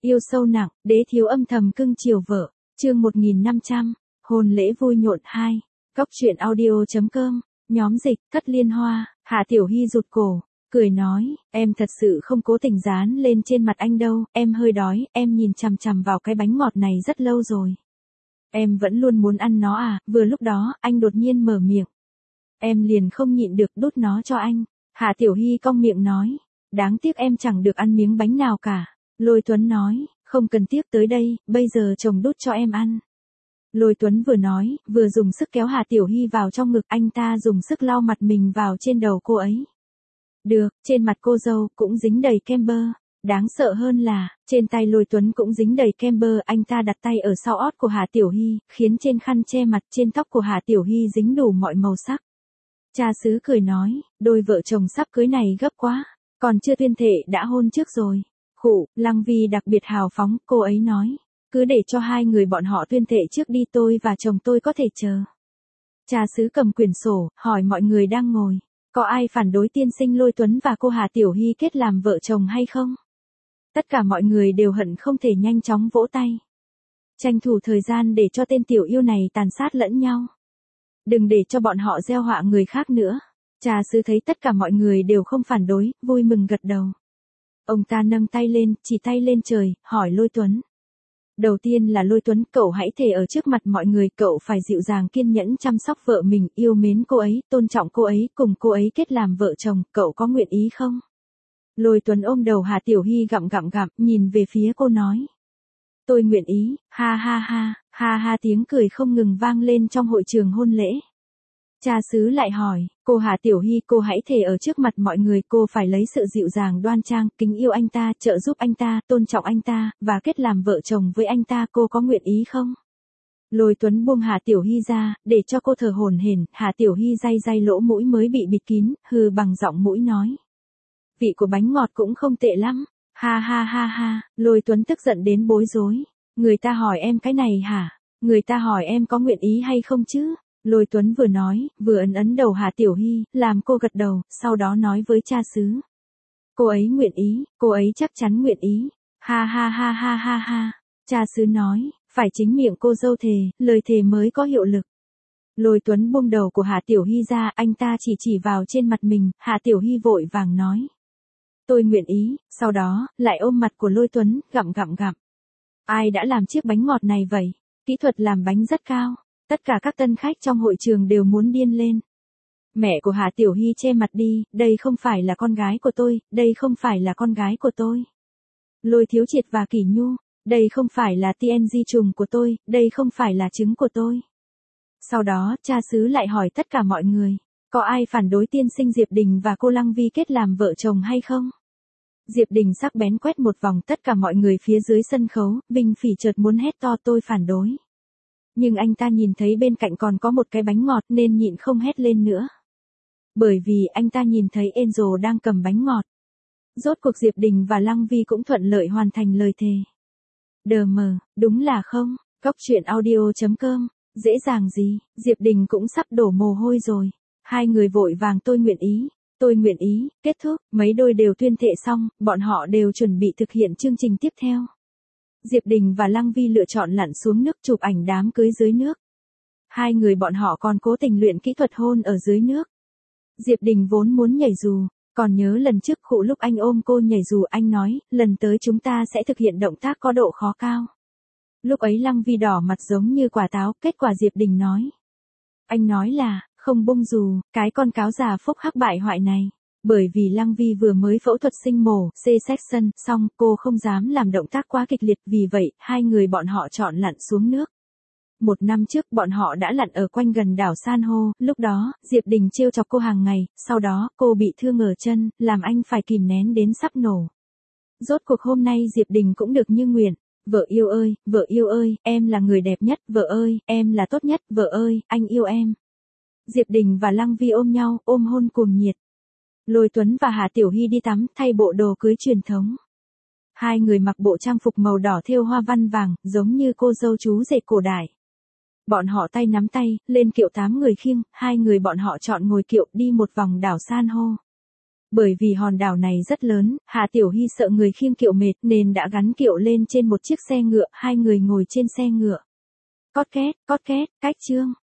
Yêu sâu nặng, đế thiếu âm thầm cưng chiều vợ. Chương 1500, hôn lễ vui nhộn 2. Góc truyện audio.com, nhóm dịch, Cất Liên Hoa. Hạ Tiểu Hy rụt cổ, cười nói, em thật sự không cố tình dán lên trên mặt anh đâu, em hơi đói, em nhìn chằm chằm vào cái bánh ngọt này rất lâu rồi. Em vẫn luôn muốn ăn nó à, vừa lúc đó, anh đột nhiên mở miệng. Em liền không nhịn được đút nó cho anh. Hạ Tiểu Hy cong miệng nói, đáng tiếc em chẳng được ăn miếng bánh nào cả. Lôi Tuấn nói, không cần tiếc tới đây, bây giờ chồng đút cho em ăn. Lôi Tuấn vừa nói, vừa dùng sức kéo Hạ Tiểu Hy vào trong ngực, anh ta dùng sức lau mặt mình vào trên đầu cô ấy. Được, trên mặt cô dâu cũng dính đầy kem bơ. Đáng sợ hơn là, trên tay Lôi Tuấn cũng dính đầy kem bơ, anh ta đặt tay ở sau ót của Hạ Tiểu Hy, khiến trên khăn che mặt trên tóc của Hạ Tiểu Hy dính đủ mọi màu sắc. Cha xứ cười nói, đôi vợ chồng sắp cưới này gấp quá, còn chưa tuyên thệ đã hôn trước rồi. Khụ, Lăng Vi đặc biệt hào phóng, cô ấy nói, cứ để cho hai người bọn họ tuyên thệ trước đi, tôi và chồng tôi có thể chờ. Cha xứ cầm quyển sổ, hỏi mọi người đang ngồi, có ai phản đối tiên sinh Lôi Tuấn và cô Hạ Tiểu Hy kết làm vợ chồng hay không? Tất cả mọi người đều hận không thể nhanh chóng vỗ tay. Tranh thủ thời gian để cho tên tiểu yêu này tàn sát lẫn nhau. Đừng để cho bọn họ gieo họa người khác nữa. Cha xứ thấy tất cả mọi người đều không phản đối, vui mừng gật đầu. Ông ta nâng tay lên, chỉ tay lên trời, hỏi Lôi Tuấn. Đầu tiên là Lôi Tuấn, cậu hãy thề ở trước mặt mọi người, cậu phải dịu dàng kiên nhẫn chăm sóc vợ mình, yêu mến cô ấy, tôn trọng cô ấy, cùng cô ấy kết làm vợ chồng, cậu có nguyện ý không? Lôi Tuấn ôm đầu Hạ Tiểu Hy gặm, nhìn về phía cô nói. Tôi nguyện ý, ha ha ha, ha ha, tiếng cười không ngừng vang lên trong hội trường hôn lễ. Cha xứ lại hỏi, cô Hạ Tiểu Hy, cô hãy thề ở trước mặt mọi người, cô phải lấy sự dịu dàng đoan trang, kính yêu anh ta, trợ giúp anh ta, tôn trọng anh ta, và kết làm vợ chồng với anh ta, cô có nguyện ý không? Lôi Tuấn buông Hạ Tiểu Hy ra, để cho cô thở hổn hển. Hạ Tiểu Hy day lỗ mũi mới bị bịt kín, hừ bằng giọng mũi nói. Vị của bánh ngọt cũng không tệ lắm, ha ha ha ha. Lôi Tuấn tức giận đến bối rối, người ta hỏi em cái này hả? Người ta hỏi em có nguyện ý hay không chứ? Lôi Tuấn vừa nói, vừa ấn đầu Hạ Tiểu Hy, làm cô gật đầu, sau đó nói với cha xứ. Cô ấy nguyện ý, cô ấy chắc chắn nguyện ý. Ha ha ha ha ha ha. Cha xứ nói, phải chính miệng cô dâu thề, lời thề mới có hiệu lực. Lôi Tuấn buông đầu của Hạ Tiểu Hy ra, anh ta chỉ vào trên mặt mình, Hạ Tiểu Hy vội vàng nói. Tôi nguyện ý, sau đó, lại ôm mặt của Lôi Tuấn, gặm. Ai đã làm chiếc bánh ngọt này vậy? Kỹ thuật làm bánh rất cao. Tất cả các tân khách trong hội trường đều muốn điên lên. Mẹ của Hạ Tiểu Hy che mặt đi, đây không phải là con gái của tôi, đây không phải là con gái của tôi. Lôi Thiếu Triệt và Kỷ Nhu, đây không phải là TNG trùng của tôi, đây không phải là trứng của tôi. Sau đó, cha xứ lại hỏi tất cả mọi người, có ai phản đối tiên sinh Diệp Đình và cô Lăng Vi kết làm vợ chồng hay không? Diệp Đình sắc bén quét một vòng tất cả mọi người phía dưới sân khấu, Vinh Phỉ chợt muốn hét to tôi phản đối. Nhưng anh ta nhìn thấy bên cạnh còn có một cái bánh ngọt nên nhịn không hét lên nữa. Bởi vì anh ta nhìn thấy Angel đang cầm bánh ngọt. Rốt cuộc Diệp Đình và Lăng Vi cũng thuận lợi hoàn thành lời thề. Đờ mờ, đúng là không, góc truyện audio.com, dễ dàng gì, Diệp Đình cũng sắp đổ mồ hôi rồi. Hai người vội vàng tôi nguyện ý, kết thúc, mấy đôi đều tuyên thệ xong, bọn họ đều chuẩn bị thực hiện chương trình tiếp theo. Diệp Đình và Lăng Vi lựa chọn lặn xuống nước chụp ảnh đám cưới dưới nước. Hai người bọn họ còn cố tình luyện kỹ thuật hôn ở dưới nước. Diệp Đình vốn muốn nhảy dù, còn nhớ lần trước Khụ lúc anh ôm cô nhảy dù, anh nói, lần tới chúng ta sẽ thực hiện động tác có độ khó cao. Lúc ấy Lăng Vi đỏ mặt giống như quả táo, kết quả Diệp Đình nói. Anh nói là, không bung dù, cái con cáo già phúc hắc bại hoại này. Bởi vì Lăng Vi vừa mới phẫu thuật sinh mổ, C-section, xong, cô không dám làm động tác quá kịch liệt, vì vậy, hai người bọn họ chọn lặn xuống nước. Một năm trước, bọn họ đã lặn ở quanh gần đảo San hô, lúc đó, Diệp Đình trêu chọc cô hàng ngày, sau đó, cô bị thương ở chân, làm anh phải kìm nén đến sắp nổ. Rốt cuộc hôm nay Diệp Đình cũng được như nguyện. Vợ yêu ơi, em là người đẹp nhất, vợ ơi, em là tốt nhất, vợ ơi, anh yêu em. Diệp Đình và Lăng Vi ôm nhau, ôm hôn cuồng nhiệt. Lôi Tuấn và Hạ Tiểu Hy đi tắm, thay bộ đồ cưới truyền thống. Hai người mặc bộ trang phục màu đỏ thêu hoa văn vàng, giống như cô dâu chú rể cổ đại. Bọn họ tay nắm tay, lên kiệu 8 người khiêng, hai người bọn họ chọn ngồi kiệu đi một vòng đảo san hô. Bởi vì hòn đảo này rất lớn, Hạ Tiểu Hy sợ người khiêng kiệu mệt nên đã gắn kiệu lên trên một chiếc xe ngựa, hai người ngồi trên xe ngựa. Cót két, cách chương.